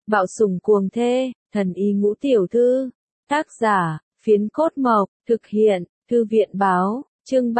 Bạo sủng cuồng thê, thần y ngũ tiểu thư. Tác giả, Phiến Cốt Mộc, thực hiện, Thư viện báo, chương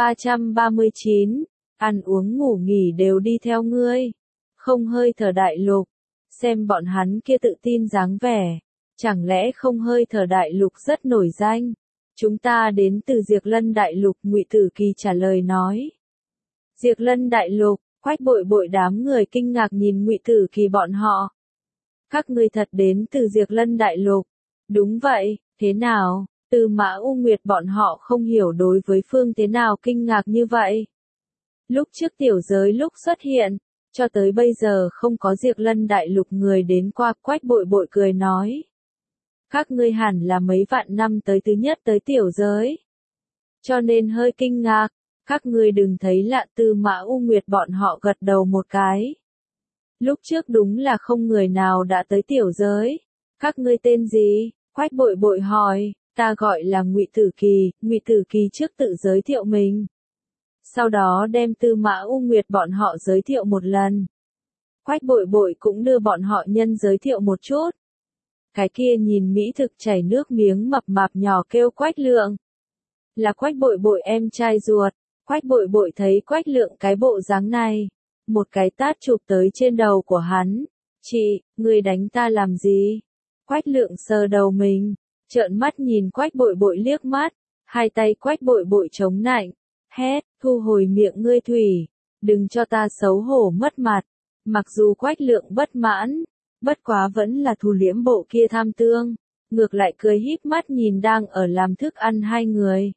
339. Ăn uống ngủ nghỉ đều đi theo ngươi. Không hơi thở đại lục. Xem bọn hắn kia tự tin dáng vẻ. Chẳng lẽ không hơi thở đại lục rất nổi danh? Chúng ta đến từ Diệp Lân đại lục, Ngụy Tử Kỳ trả lời nói. Diệp Lân đại lục, Quách Bội Bội đám người kinh ngạc nhìn Ngụy Tử Kỳ bọn họ. Các ngươi thật đến từ Diệp Lân đại lục. Đúng vậy, thế nào? Tư Mã U Nguyệt bọn họ không hiểu đối với Phương thế nào kinh ngạc như vậy. Lúc trước tiểu giới lúc xuất hiện, cho tới bây giờ không có Diệp Lân đại lục người đến qua. Quách Bội Bội cười nói. Các ngươi hẳn là mấy vạn năm tới thứ nhất tới tiểu giới. Cho nên hơi kinh ngạc, các ngươi đừng thấy lạ. Tư Mã U Nguyệt bọn họ gật đầu một cái. Lúc trước đúng là không người nào đã tới tiểu giới. Các ngươi tên gì? Quách Bội Bội hỏi. Ta gọi là Ngụy Tử Kỳ. Ngụy Tử Kỳ trước tự giới thiệu mình. Sau đó đem Tư Mã U Nguyệt bọn họ giới thiệu một lần. Quách Bội Bội cũng đưa bọn họ nhân giới thiệu một chút. Cái kia nhìn mỹ thực chảy nước miếng mập mạp nhỏ kêu Quách Lượng. Là Quách Bội Bội em trai ruột. Quách Bội Bội thấy Quách Lượng cái bộ dáng này. Một cái tát chụp tới trên đầu của hắn. Chị, ngươi đánh ta làm gì? Quách Lượng sờ đầu mình. Trợn mắt nhìn Quách Bội Bội liếc mắt. Hai tay Quách Bội Bội chống nạnh. Hét, thu hồi miệng ngươi thủy. Đừng cho ta xấu hổ mất mặt. Mặc dù Quách Lượng bất mãn. Bất quá vẫn là thu liễm bộ kia tham tương. Ngược lại cười híp mắt nhìn đang ở làm thức ăn hai người.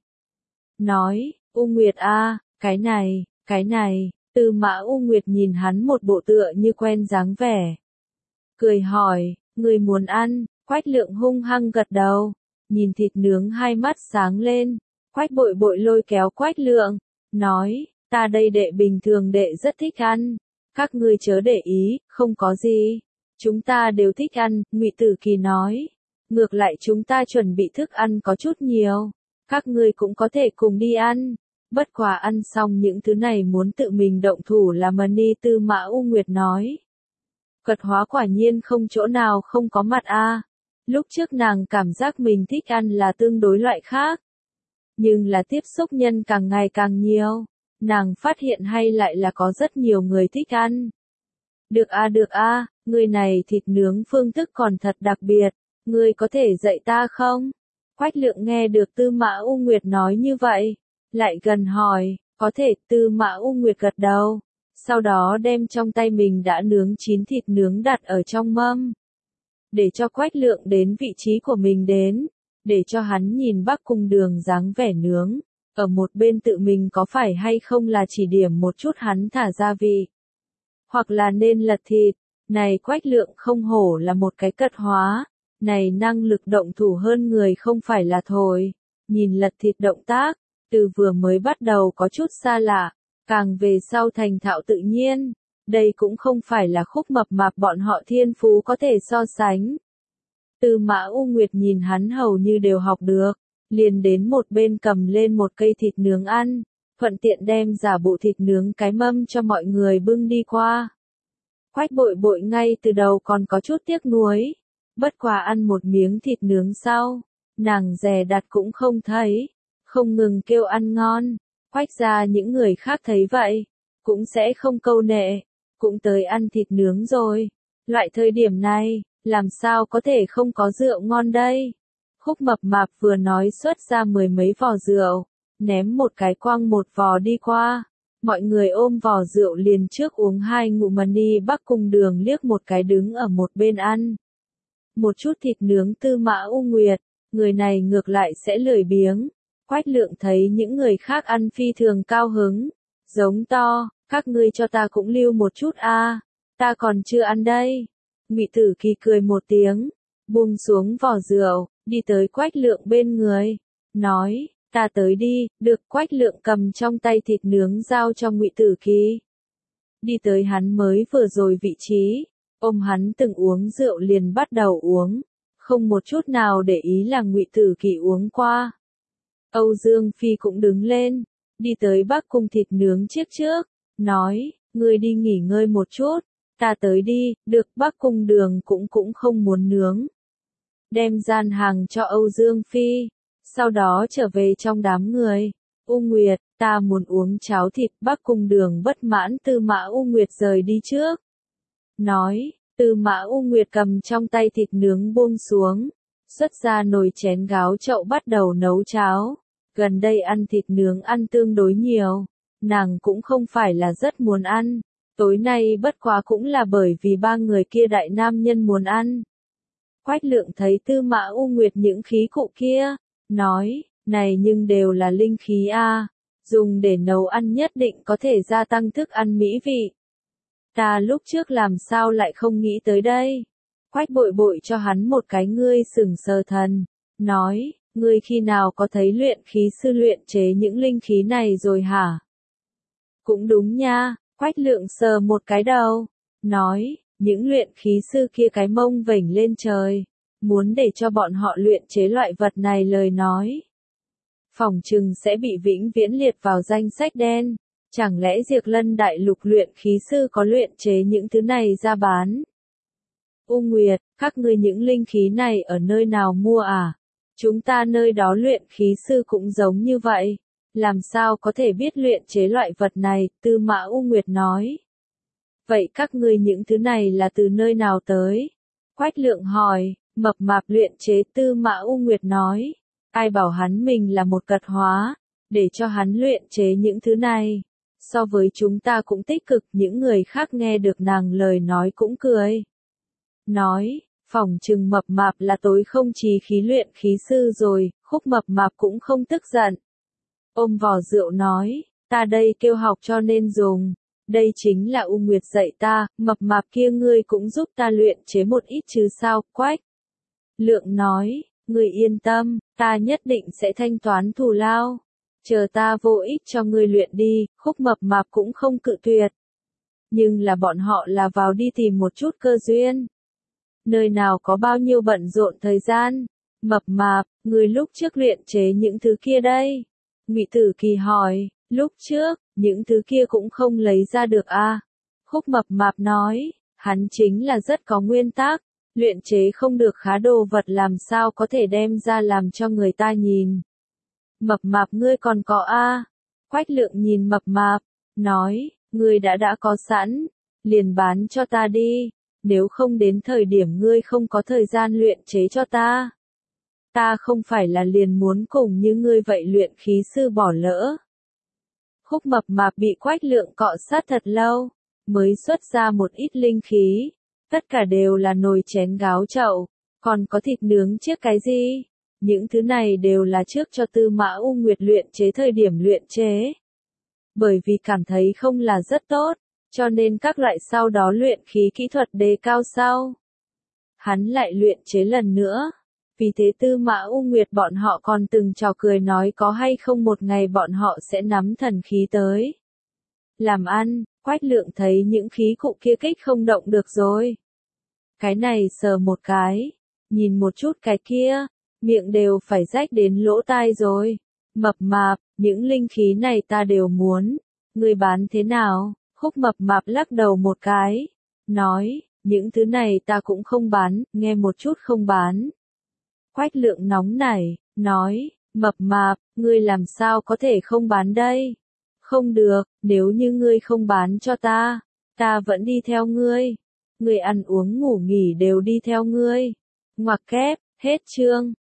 Nói, U Nguyệt a, cái này. Tư Mã U Nguyệt nhìn hắn một bộ tựa như quen dáng vẻ. Cười hỏi, người muốn ăn? Quách Lượng hung hăng gật đầu. Nhìn thịt nướng hai mắt sáng lên. Quách Bội Bội lôi kéo Quách Lượng. Nói, ta đây đệ bình thường đệ rất thích ăn. Các ngươi chớ để ý, không có gì. Chúng ta đều thích ăn, Ngụy Tử Kỳ nói. Ngược lại chúng ta chuẩn bị thức ăn có chút nhiều. Các ngươi cũng có thể cùng đi ăn. Bất quá ăn xong những thứ này muốn tự mình động thủ là Mani. Tư Mã U Nguyệt nói. Cật hóa quả nhiên không chỗ nào không có mặt a. Lúc trước nàng cảm giác mình thích ăn là tương đối loại khác. Nhưng là tiếp xúc nhân càng ngày càng nhiều. Nàng phát hiện hay lại là có rất nhiều người thích ăn. Được a, người này thịt nướng phương thức còn thật đặc biệt. Ngươi có thể dạy ta không? Quách Lượng nghe được Tư Mã U Nguyệt nói như vậy. Lại gần hỏi, có thể. Tư Mã U Nguyệt gật đầu. Sau đó đem trong tay mình đã nướng chín thịt nướng đặt ở trong mâm. Để cho Quách Lượng đến vị trí của mình đến. Để cho hắn nhìn Bắc Cung Đường dáng vẻ nướng. Ở một bên tự mình có phải hay không là chỉ điểm một chút hắn thả gia vị. Hoặc là nên lật thịt. Này Quách Lượng không hổ là một cái cật hóa. Này năng lực động thủ hơn người không phải là thổi. Nhìn lật thịt động tác. Từ vừa mới bắt đầu có chút xa lạ. Càng về sau thành thạo tự nhiên. Đây cũng không phải là Khúc mập mạp bọn họ thiên phú có thể so sánh. Tư Mã U Nguyệt nhìn hắn hầu như đều học được. Liền đến một bên cầm lên một cây thịt nướng ăn. Thuận tiện đem giả bộ thịt nướng cái mâm cho mọi người bưng đi qua. Quách Bội Bội ngay từ đầu còn có chút tiếc nuối. Bất quá ăn một miếng thịt nướng sau. Nàng dè đặt cũng không thấy. Không ngừng kêu ăn ngon. Quách ra những người khác thấy vậy. Cũng sẽ không câu nệ. Cũng tới ăn thịt nướng rồi. Loại thời điểm này, làm sao có thể không có rượu ngon đây? Khúc mập mạp vừa nói xuất ra mười mấy vò rượu. Ném một cái quăng một vò đi qua. Mọi người ôm vò rượu liền trước uống hai ngụm. Mani Bắc Cung Đường liếc một cái đứng ở một bên ăn. Một chút thịt nướng. Tư Mã U Nguyệt. Người này ngược lại sẽ lười biếng. Quách Lượng thấy những người khác ăn phi thường cao hứng. Giống to, các ngươi cho ta cũng lưu một chút a. Ta còn chưa ăn đây. Ngụy Tử Kỳ cười một tiếng. Buông xuống vò rượu, đi tới Quách Lượng bên người. Nói, ta tới đi. Được. Quách Lượng cầm trong tay thịt nướng giao cho Ngụy Tử Kỳ. Đi tới hắn mới vừa rồi vị trí. Ôm hắn từng uống rượu liền bắt đầu uống. Không một chút nào để ý là Ngụy Tử Kỳ uống qua. Âu Dương Phi cũng đứng lên. Đi tới Bắc Cung thịt nướng trước. Nói, ngươi đi nghỉ ngơi một chút. ta tới đi, được Bắc Cung Đường cũng không muốn nướng. Đem gian hàng cho Âu Dương Phi, sau đó trở về trong đám người. U Nguyệt, ta muốn uống cháo thịt. Bắc Cung Đường bất mãn. Tư Mã U Nguyệt rời đi trước. Nói, Tư Mã U Nguyệt cầm trong tay thịt nướng buông xuống, xuất ra nồi chén gáo chậu bắt đầu nấu cháo. Gần đây ăn thịt nướng ăn tương đối nhiều, nàng cũng không phải là rất muốn ăn. Tối nay bất quá cũng là bởi vì ba người kia đại nam nhân muốn ăn. Quách Lượng thấy Tư Mã U Nguyệt những khí cụ kia, nói, này nhưng đều là linh khí a, dùng để nấu ăn nhất định có thể gia tăng thức ăn mỹ vị. Ta lúc trước làm sao lại không nghĩ tới đây. Quách Bội Bội cho hắn một cái ngươi sừng sờ thần, nói, ngươi khi nào có thấy luyện khí sư luyện chế những linh khí này rồi hả? Cũng đúng nha, Quách Lượng sờ một cái đầu, nói, những luyện khí sư kia cái mông vểnh lên trời, muốn để cho bọn họ luyện chế loại vật này lời nói. Phỏng chừng sẽ bị vĩnh viễn liệt vào danh sách đen. Chẳng lẽ Diệp Lân đại lục luyện khí sư có luyện chế những thứ này ra bán? U Nguyệt, các ngươi những linh khí này ở nơi nào mua à? Chúng ta nơi đó luyện khí sư cũng giống như vậy. Làm sao có thể biết luyện chế loại vật này? Tư Mã U Nguyệt nói. Vậy các ngươi những thứ này là từ nơi nào tới? Quách Lượng hỏi. Mập mạp luyện chế. Tư Mã U Nguyệt nói. Ai bảo hắn mình là một cật hóa, để cho hắn luyện chế những thứ này. So với chúng ta cũng tích cực. Những người khác nghe được nàng lời nói cũng cười. Nói, phỏng chừng mập mạp là tối không chí khí luyện khí sư rồi. Khúc Mập Mạp cũng không tức giận. Ôm vò rượu nói, ta đây kêu học cho nên dùng. Đây chính là U Nguyệt dạy ta. Mập mạp kia ngươi cũng giúp ta luyện chế một ít chứ sao? Quách Lượng nói, ngươi yên tâm, ta nhất định sẽ thanh toán thù lao. Chờ ta vô ích cho ngươi luyện đi. Khúc Mập Mạp cũng không cự tuyệt. Nhưng là bọn họ là vào đi tìm một chút cơ duyên. Nơi nào có bao nhiêu bận rộn thời gian. Mập Mạp, ngươi lúc trước luyện chế những thứ kia đây. Ngụy Tử Kỳ hỏi, lúc trước, những thứ kia cũng không lấy ra được à. Khúc Mập Mạp nói, hắn chính là rất có nguyên tắc. Luyện chế không được khá đồ vật làm sao có thể đem ra làm cho người ta nhìn. Mập Mạp ngươi còn có a? Quách Lượng nhìn Mập Mạp, nói, ngươi đã có sẵn, liền bán cho ta đi, nếu không đến thời điểm ngươi không có thời gian luyện chế cho ta. Ta không phải là liền muốn cùng như ngươi vậy luyện khí sư bỏ lỡ. Khúc Mập Mạp bị Quách Lượng cọ sát thật lâu, mới xuất ra một ít linh khí, tất cả đều là nồi chén gáo chậu, còn có thịt nướng chiếc cái gì? Những thứ này đều là trước cho Tư Mã U Nguyệt luyện chế thời điểm luyện chế. Bởi vì cảm thấy không là rất tốt, cho nên các loại sau đó luyện khí kỹ thuật đề cao sau. Hắn lại luyện chế lần nữa. Vì thế Tư Mã U Nguyệt bọn họ còn từng trò cười nói có hay không một ngày bọn họ sẽ nắm thần khí tới. Làm ăn, Quách Lượng thấy những khí cụ kia kích không động được rồi. Cái này sờ một cái, nhìn một chút cái kia, miệng đều phải rách đến lỗ tai rồi. Mập Mạp, những linh khí này ta đều muốn. Ngươi bán thế nào? Khúc Mập Mạp lắc đầu một cái, nói, những thứ này ta cũng không bán, nghe một chút không bán. Quách Lượng nóng nảy, nói, Mập Mạp, ngươi làm sao có thể không bán đây? Không được, nếu như ngươi không bán cho ta vẫn đi theo ngươi. Ngươi ăn uống ngủ nghỉ đều đi theo ngươi. Ngoặc kép, hết chương.